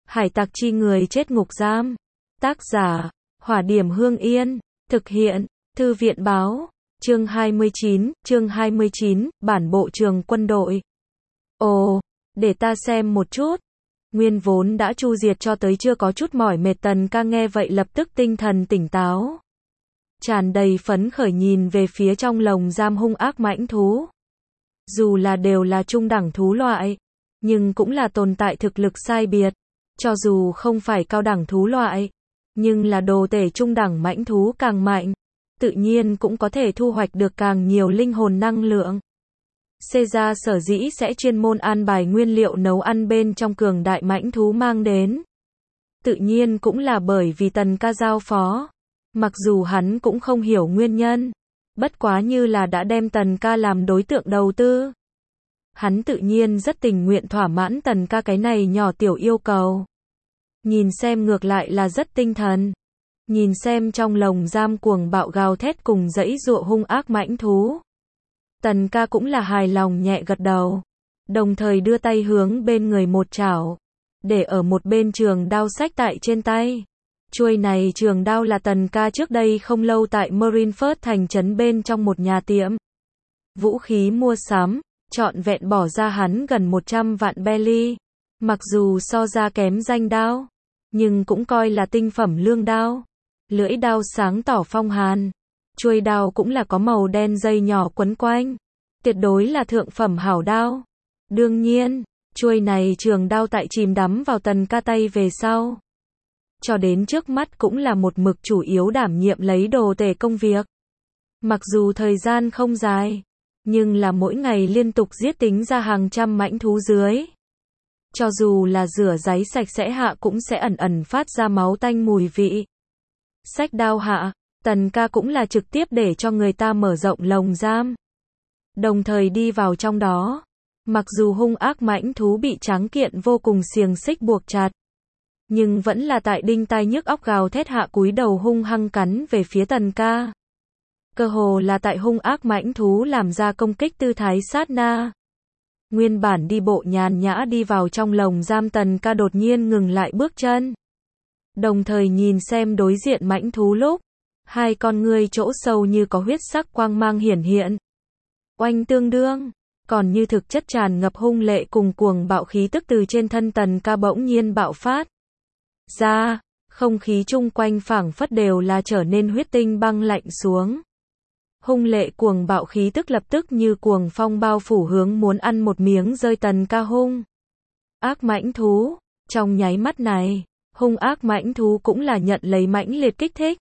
Hải tặc chi người chết ngục giam. Tác giả, Hỏa Điểm Hương Yên. Thực hiện, Thư viện Báo. Chương 29, bản bộ trường quân đội. Ồ, để ta xem một chút. Nguyên vốn đã chu diệt cho tới chưa có chút mỏi mệt Tần Ca nghe vậy lập tức tinh thần tỉnh táo. Tràn đầy phấn khởi nhìn về phía trong lồng giam hung ác mãnh thú. Dù là đều là trung đẳng thú loại, nhưng cũng là tồn tại thực lực sai biệt. Cho dù không phải cao đẳng thú loại, nhưng là đồ tể trung đẳng mãnh thú càng mạnh, tự nhiên cũng có thể thu hoạch được càng nhiều linh hồn năng lượng. Caesar sở dĩ sẽ chuyên môn an bài nguyên liệu nấu ăn bên trong cường đại mãnh thú mang đến. Tự nhiên cũng là bởi vì Tần Ca giao phó. Mặc dù hắn cũng không hiểu nguyên nhân, bất quá như là đã đem Tần Ca làm đối tượng đầu tư. Hắn tự nhiên rất tình nguyện thỏa mãn Tần Ca cái này nhỏ tiểu yêu cầu. Nhìn xem ngược lại là rất tinh thần. Nhìn xem trong lồng giam cuồng bạo gào thét cùng dãy giụa hung ác mãnh thú. Tần Ca cũng là hài lòng nhẹ gật đầu. Đồng thời đưa tay hướng bên người một chảo. Để ở một bên trường đao xách tại trên tay. Chuôi này trường đao là Tần Ca trước đây không lâu tại Marineford thành trấn bên trong một nhà tiệm vũ khí mua sắm, trọn vẹn bỏ ra hắn gần 100 vạn belly. Mặc dù so ra kém danh đao, nhưng cũng coi là tinh phẩm lương đao. Lưỡi đao sáng tỏ phong hàn. Chuôi đao cũng là có màu đen dây nhỏ quấn quanh. Tuyệt đối là thượng phẩm hảo đao. Đương nhiên, chuôi này trường đao tại chìm đắm vào Tần Ca tay về sau. Cho đến trước mắt cũng là một mực chủ yếu đảm nhiệm lấy đồ tể công việc. Mặc dù thời gian không dài, nhưng là mỗi ngày liên tục giết tính ra hàng trăm mãnh thú dưới. Cho dù là rửa ráy sạch sẽ hạ cũng sẽ ẩn ẩn phát ra máu tanh mùi vị. Xách đao hạ, Tần Ca cũng là trực tiếp để cho người ta mở rộng lồng giam. Đồng thời đi vào trong đó. Mặc dù hung ác mãnh thú bị tráng kiện vô cùng xiềng xích buộc chặt, nhưng vẫn là tại đinh tai nhức óc gào thét hạ cúi đầu hung hăng cắn về phía Tần Ca. Cơ hồ là tại hung ác mãnh thú làm ra công kích tư thái sát na. Nguyên bản đi bộ nhàn nhã đi vào trong lồng giam Tần Ca đột nhiên ngừng lại bước chân. Đồng thời nhìn xem đối diện mãnh thú lúc, hai con ngươi chỗ sâu như có huyết sắc quang mang hiển hiện. Oanh tương đương, còn như thực chất tràn ngập hung lệ cùng cuồng bạo khí tức từ trên thân Tần Ca bỗng nhiên bạo phát ra, không khí chung quanh phảng phất đều là trở nên huyết tinh băng lạnh xuống. Hung lệ cuồng bạo khí tức lập tức như cuồng phong bao phủ hướng muốn ăn một miếng rơi Tần Ca hung ác mãnh thú. Trong nháy mắt này, hung ác mãnh thú cũng là nhận lấy mãnh liệt kích thích.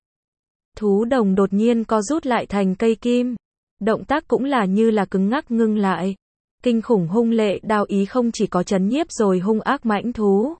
Thú đồng đột nhiên co rút lại thành cây kim. Động tác cũng là như là cứng ngắc ngưng lại. Kinh khủng hung lệ đao ý không chỉ có chấn nhiếp rồi hung ác mãnh thú.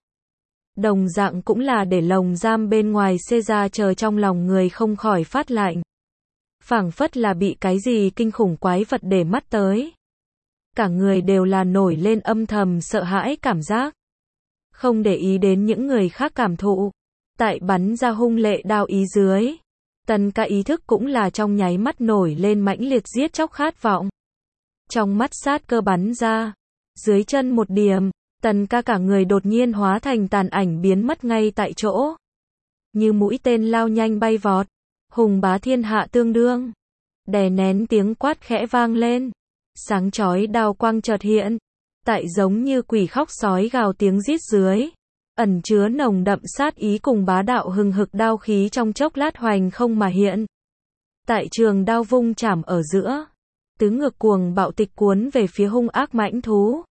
Đồng dạng cũng là để lồng giam bên ngoài Caesar chờ trong lòng người không khỏi phát lạnh. Phảng phất là bị cái gì kinh khủng quái vật để mắt tới. Cả người đều là nổi lên âm thầm sợ hãi cảm giác. Không để ý đến những người khác cảm thụ. Tại bắn ra hung lệ đao ý dưới. Tần Ca ý thức cũng là trong nháy mắt nổi lên mãnh liệt giết chóc khát vọng. Trong mắt sát cơ bắn ra. Dưới chân một điểm, Tần Ca cả người đột nhiên hóa thành tàn ảnh biến mất ngay tại chỗ. Như mũi tên lao nhanh bay vọt. Hùng bá thiên hạ tương đương. Đè nén tiếng quát khẽ vang lên. Sáng chói đao quang chợt hiện. Tại giống như quỷ khóc sói gào tiếng rít dưới. Ẩn chứa nồng đậm sát ý cùng bá đạo hừng hực đao khí trong chốc lát hoành không mà hiện. Tại trường đao vung chảm ở giữa. Tứ ngược cuồng bạo tịch cuốn về phía hung ác mãnh thú.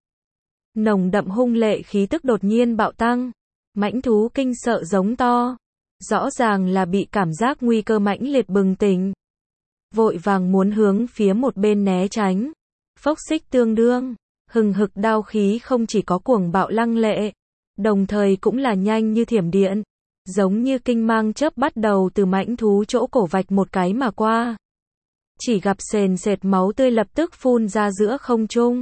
Nồng đậm hung lệ khí tức đột nhiên bạo tăng. Mãnh thú kinh sợ giống to. Rõ ràng là bị cảm giác nguy cơ mãnh liệt bừng tỉnh. Vội vàng muốn hướng phía một bên né tránh. Phốc xích tương đương. Hừng hực đao khí không chỉ có cuồng bạo lăng lệ. Đồng thời cũng là nhanh như thiểm điện. Giống như kinh mang chớp bắt đầu từ mãnh thú chỗ cổ vạch một cái mà qua. Chỉ gặp sền sệt máu tươi lập tức phun ra giữa không trung.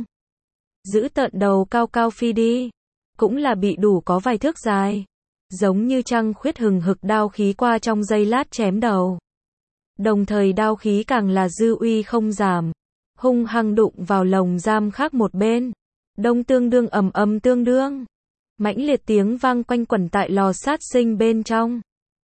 Giữ tợn đầu cao cao phi đi. Cũng là bị đủ có vài thước dài. Giống như trăng khuyết hừng hực đao khí qua trong giây lát chém đầu. Đồng thời đao khí càng là dư uy không giảm. Hung hăng đụng vào lồng giam khác một bên. Đông tương đương ầm ầm tương đương. Mãnh liệt tiếng vang quanh quẩn tại lò sát sinh bên trong.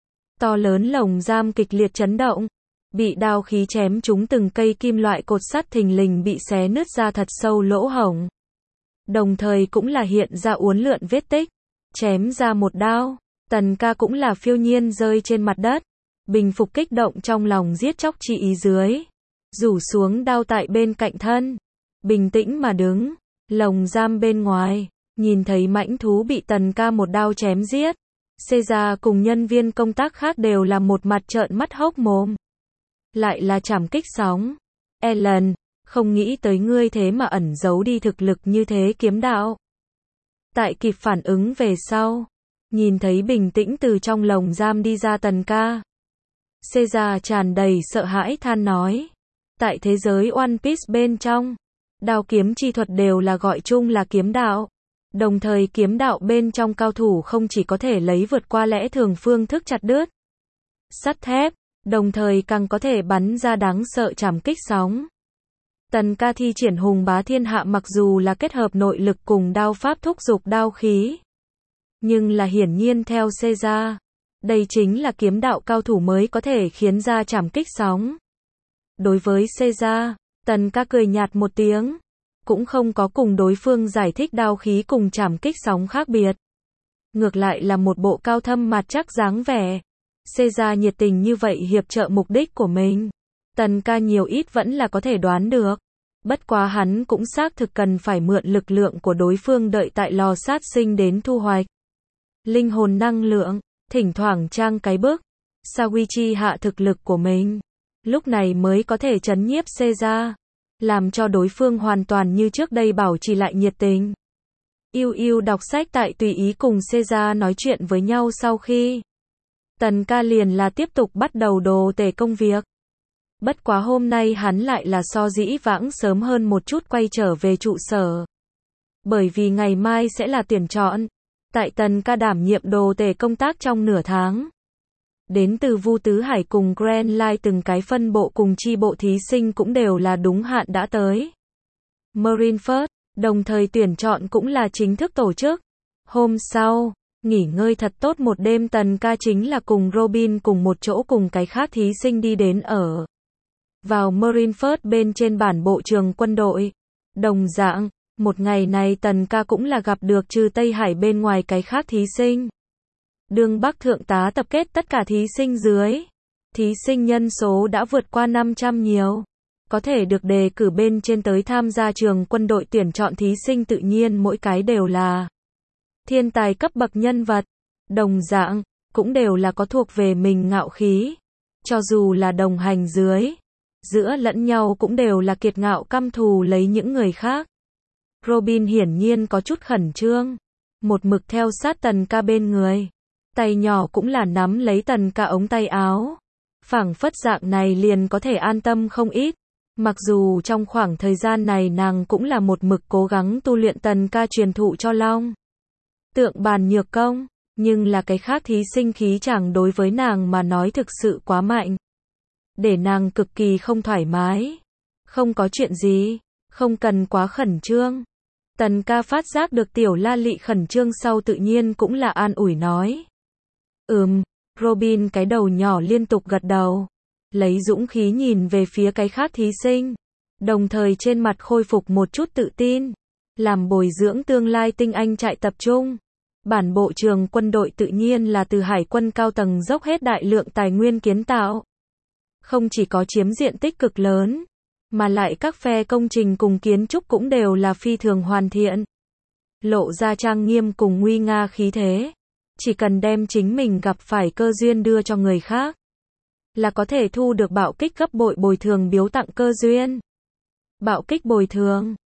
To lớn lồng giam kịch liệt chấn động. Bị đao khí chém trúng từng cây kim loại cột sắt thình lình bị xé nứt ra thật sâu lỗ hổng. Đồng thời cũng là hiện ra uốn lượn vết tích. Chém ra một đao. Tần ca cũng là phiêu nhiên rơi trên mặt đất. Bình phục kích động trong lòng giết chóc chi ý dưới. Rủ xuống đao tại bên cạnh thân. Bình tĩnh mà đứng. Lồng giam bên ngoài. Nhìn thấy mãnh thú bị tần ca một đao chém giết. Caesar cùng nhân viên công tác khác đều là một mặt trợn mắt hốc mồm. Lại là trảm kích sóng. Ellen, không nghĩ tới ngươi thế mà ẩn giấu đi thực lực như thế kiếm đạo. Tại kịp phản ứng về sau. Nhìn thấy bình tĩnh từ trong lồng giam đi ra tần ca. Caesar tràn đầy sợ hãi than nói. Tại thế giới One Piece bên trong. Đao kiếm chi thuật đều là gọi chung là kiếm đạo. Đồng thời kiếm đạo bên trong cao thủ không chỉ có thể lấy vượt qua lẽ thường phương thức chặt đứt sắt thép, đồng thời càng có thể bắn ra đáng sợ trảm kích sóng. Tần ca thi triển hùng bá thiên hạ mặc dù là kết hợp nội lực cùng đao pháp thúc giục đao khí. Nhưng là hiển nhiên theo Caesar, đây chính là kiếm đạo cao thủ mới có thể khiến ra trảm kích sóng. Đối với Caesar, tần ca cười nhạt một tiếng. Cũng không có cùng đối phương giải thích đao khí cùng trảm kích sóng khác biệt. Ngược lại là một bộ cao thâm mặt chắc dáng vẻ. Caesar nhiệt tình như vậy hiệp trợ mục đích của mình. Tần ca nhiều ít vẫn là có thể đoán được. Bất quá hắn cũng xác thực cần phải mượn lực lượng của đối phương đợi tại lò sát sinh đến thu hoạch. Linh hồn năng lượng, thỉnh thoảng trang cái bức. Sawichi hạ thực lực của mình. Lúc này mới có thể trấn nhiếp Caesar. Làm cho đối phương hoàn toàn như trước đây bảo trì lại nhiệt tình. Yêu yêu đọc sách tại tùy ý cùng Caesar nói chuyện với nhau sau khi. Tần ca liền là tiếp tục bắt đầu đồ tể công việc. Bất quá hôm nay hắn lại là so dĩ vãng sớm hơn một chút quay trở về trụ sở. Bởi vì ngày mai sẽ là tuyển chọn. Tại tần ca đảm nhiệm đồ tể công tác trong nửa tháng. Đến từ Vu Tứ Hải cùng Grand Line từng cái phân bộ cùng chi bộ thí sinh cũng đều là đúng hạn đã tới. Marineford, đồng thời tuyển chọn cũng là chính thức tổ chức. Hôm sau, nghỉ ngơi thật tốt một đêm tần ca chính là cùng Robin cùng một chỗ cùng cái khác thí sinh đi đến ở. Vào Marineford bên trên bản bộ trường quân đội. Đồng dạng, một ngày này tần ca cũng là gặp được trừ Tây Hải bên ngoài cái khác thí sinh. Đường Bắc Thượng tá tập kết tất cả thí sinh dưới. Thí sinh nhân số đã vượt qua 500 nhiều. Có thể được đề cử bên trên tới tham gia trường quân đội tuyển chọn thí sinh tự nhiên mỗi cái đều là thiên tài cấp bậc nhân vật. Đồng dạng, cũng đều là có thuộc về mình ngạo khí. Cho dù là đồng hành dưới. Giữa lẫn nhau cũng đều là kiệt ngạo căm thù lấy những người khác. Robin hiển nhiên có chút khẩn trương. Một mực theo sát tần ca bên người. Tay nhỏ cũng là nắm lấy tần ca ống tay áo. Phảng phất dạng này liền có thể an tâm không ít. Mặc dù trong khoảng thời gian này nàng cũng là một mực cố gắng tu luyện tần ca truyền thụ cho Long Tượng bàn nhược công. Nhưng là cái khác thí sinh khí chẳng đối với nàng mà nói thực sự quá mạnh. Để nàng cực kỳ không thoải mái. Không có chuyện gì. Không cần quá khẩn trương. Tần ca phát giác được tiểu la lị khẩn trương sau tự nhiên cũng là an ủi nói. Robin cái đầu nhỏ liên tục gật đầu. Lấy dũng khí nhìn về phía cái khác thí sinh. Đồng thời trên mặt khôi phục một chút tự tin. Làm bồi dưỡng tương lai tinh anh trại tập trung. Bản bộ trường quân đội tự nhiên là từ hải quân cao tầng dốc hết đại lượng tài nguyên kiến tạo. Không chỉ có chiếm diện tích cực lớn. Mà lại các phe công trình cùng kiến trúc cũng đều là phi thường hoàn thiện. Lộ ra trang nghiêm cùng nguy nga khí thế. Chỉ cần đem chính mình gặp phải cơ duyên đưa cho người khác. Là có thể thu được bạo kích gấp bội bồi thường biếu tặng cơ duyên. Bạo kích bồi thường.